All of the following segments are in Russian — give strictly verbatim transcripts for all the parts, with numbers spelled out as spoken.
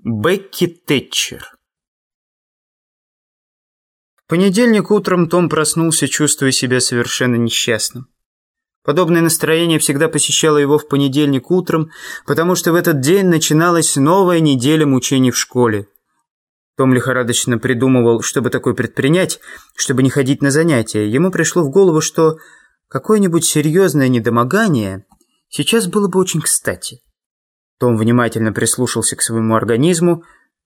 Бекки Тэтчер. В понедельник утром Том проснулся, чувствуя себя совершенно несчастным. Подобное настроение всегда посещало его в понедельник утром, потому что в этот день начиналась новая неделя мучений в школе. Том лихорадочно придумывал, чтобы такое предпринять, чтобы не ходить на занятия. Ему пришло в голову, что какое-нибудь серьезное недомогание сейчас было бы очень кстати. Том внимательно прислушался к своему организму.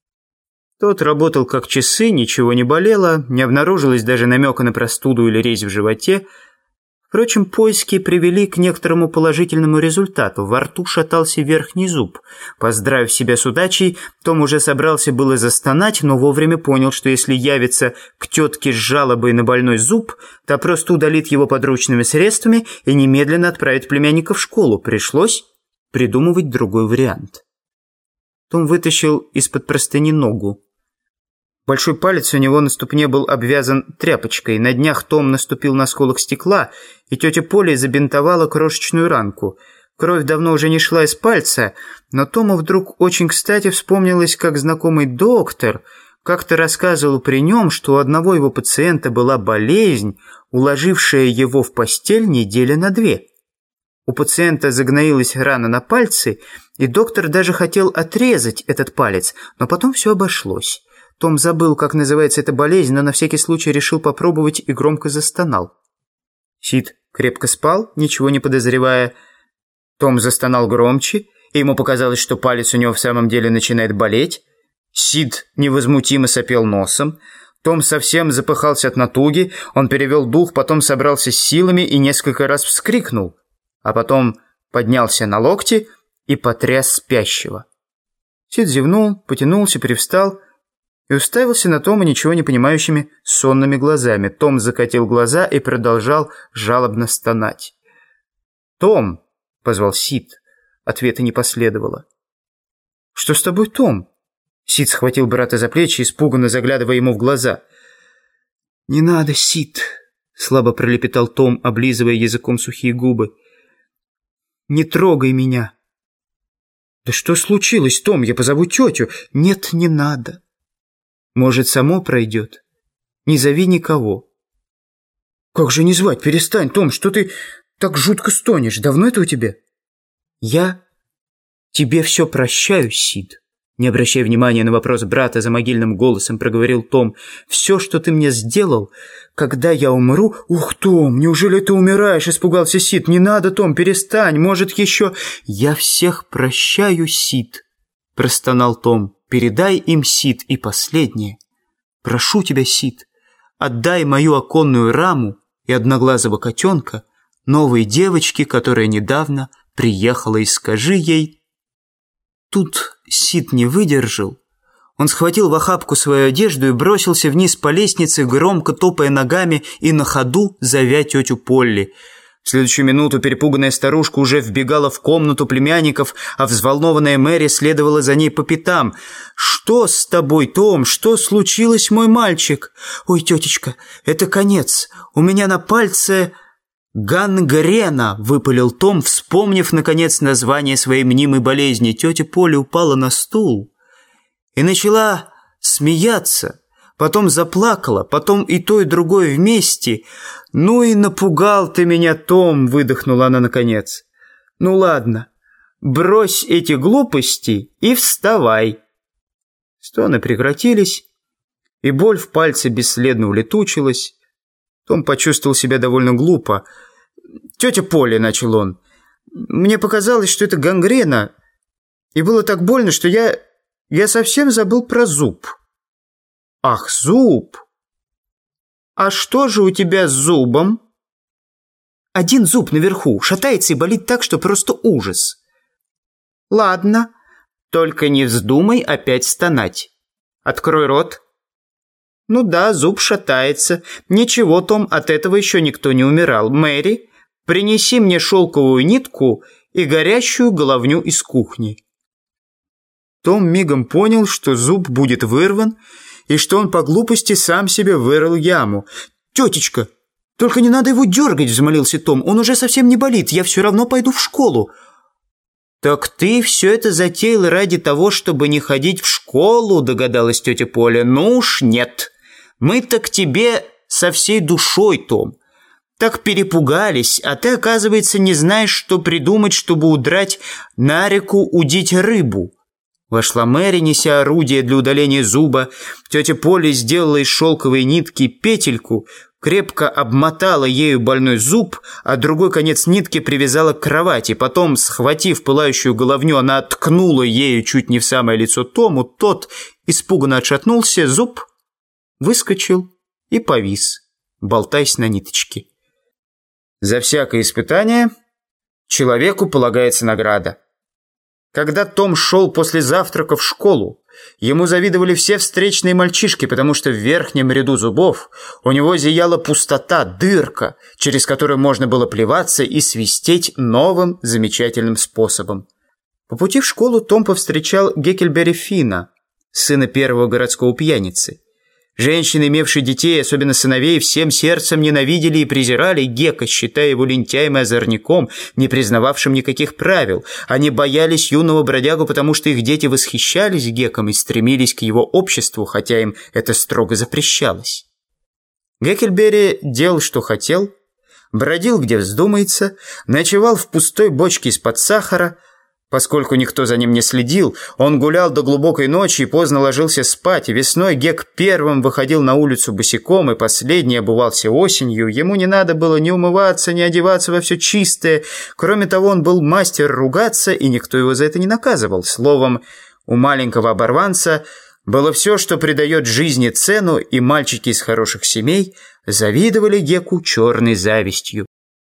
Тот работал как часы, ничего не болело, не обнаружилось даже намека на простуду или резь в животе. Впрочем, поиски привели к некоторому положительному результату. Во рту шатался верхний зуб. Поздравив себя с удачей, Том уже собрался было застонать, но вовремя понял, что если явится к тетке с жалобой на больной зуб, та просто удалит его подручными средствами и немедленно отправит племянника в школу. Пришлось придумывать другой вариант. Том вытащил из-под простыни ногу. Большой палец у него на ступне был обвязан тряпочкой. На днях Том наступил на осколок стекла, и тетя Поля забинтовала крошечную ранку. Кровь давно уже не шла из пальца, но Тому вдруг очень кстати вспомнилось, как знакомый доктор как-то рассказывал при нем, что у одного его пациента была болезнь, уложившая его в постель недели на две. У пациента загноилась рана на пальце, и доктор даже хотел отрезать этот палец, но потом все обошлось. Том забыл, как называется эта болезнь, но на всякий случай решил попробовать и громко застонал. Сид крепко спал, ничего не подозревая. Том застонал громче, и ему показалось, что палец у него в самом деле начинает болеть. Сид невозмутимо сопел носом. Том совсем запыхался от натуги, он перевел дух, потом собрался с силами и несколько раз вскрикнул, а потом поднялся на локти и потряс спящего. Сид зевнул, потянулся, привстал и уставился на Тома ничего не понимающими сонными глазами. Том закатил глаза и продолжал жалобно стонать. «Том!» — позвал Сид. Ответа не последовало. «Что с тобой, Том?» Сид схватил брата за плечи, испуганно заглядывая ему в глаза. «Не надо, Сид!» — слабо пролепетал Том, облизывая языком сухие губы. «Не трогай меня!» «Да что случилось, Том? Я позову тетю!» «Нет, не надо!» «Может, само пройдет? Не зови никого». «Как же не звать? Перестань, Том, что ты так жутко стонешь? Давно это у тебя?» «Я тебе все прощаю, Сид». Не обращая внимания на вопрос брата, за могильным голосом проговорил Том. «Все, что ты мне сделал, когда я умру...» «Ух, Том, неужели ты умираешь?» — испугался Сид. «Не надо, Том, перестань, может, еще...» «Я всех прощаю, Сид», — простонал Том. «Передай им, Сид, и последнее. Прошу тебя, Сид, отдай мою оконную раму и одноглазого котенка новой девочке, которая недавно приехала, и скажи ей...» Тут Сид не выдержал. Он схватил в охапку свою одежду и бросился вниз по лестнице, громко топая ногами и на ходу зовя тетю Полли. В следующую минуту перепуганная старушка уже вбегала в комнату племянников, а взволнованная Мэри следовала за ней по пятам. «Что с тобой, Том? Что случилось, мой мальчик?» «Ой, тетечка, это конец. У меня на пальце гангрена», — выпалил Том, вспомнив, наконец, название своей мнимой болезни. Тетя Поля упала на стул и начала смеяться. Потом заплакала, потом и то, и другое вместе. «Ну и напугал ты меня, Том!» — выдохнула она наконец. «Ну ладно, брось эти глупости и вставай!» Стоны прекратились, и боль в пальце бесследно улетучилась. Том почувствовал себя довольно глупо. «Тетя Поля», — начал он, — «мне показалось, что это гангрена, и было так больно, что я... я совсем забыл про зуб». «Ах, зуб! А что же у тебя с зубом?» «Один зуб наверху, шатается и болит так, что просто ужас». «Ладно, только не вздумай опять стонать. Открой рот». «Ну да, зуб шатается. Ничего, Том, от этого еще никто не умирал. Мэри, принеси мне шелковую нитку и горящую головню из кухни». Том мигом понял, что зуб будет вырван, и что он по глупости сам себе вырыл яму. «Тетечка, только не надо его дергать», — взмолился Том. «Он уже совсем не болит, я все равно пойду в школу». «Так ты все это затеял ради того, чтобы не ходить в школу?» школу», — догадалась тетя Поля. «Ну уж нет. Мы-то к тебе со всей душой, Том. Так перепугались, а ты, оказывается, не знаешь, что придумать, чтобы удрать на реку удить рыбу». Вошла Мэри, неся орудие для удаления зуба. Тетя Поля сделала из шелковой нитки петельку, крепко обмотала ею больной зуб, а другой конец нитки привязала к кровати. Потом, схватив пылающую головню, она ткнула ею чуть не в самое лицо Тому. Тот испуганно отшатнулся, зуб выскочил и повис, болтаясь на ниточке. За всякое испытание человеку полагается награда. Когда Том шел после завтрака в школу, ему завидовали все встречные мальчишки, потому что в верхнем ряду зубов у него зияла пустота, дырка, через которую можно было плеваться и свистеть новым замечательным способом. По пути в школу Том повстречал Гекльберри Финна, сына первого городского пьяницы. Женщины, имевшие детей, особенно сыновей, всем сердцем ненавидели и презирали Гека, считая его лентяем и озорником, не признававшим никаких правил. Они боялись юного бродягу, потому что их дети восхищались Геком и стремились к его обществу, хотя им это строго запрещалось. Гекльберри делал, что хотел, бродил, где вздумается, ночевал в пустой бочке из-под сахара. Поскольку никто за ним не следил, он гулял до глубокой ночи и поздно ложился спать. Весной Гек первым выходил на улицу босиком и последний обувался осенью. Ему не надо было ни умываться, ни одеваться во все чистое. Кроме того, он был мастер ругаться, и никто его за это не наказывал. Словом, у маленького оборванца было все, что придает жизни цену, и мальчики из хороших семей завидовали Геку черной завистью.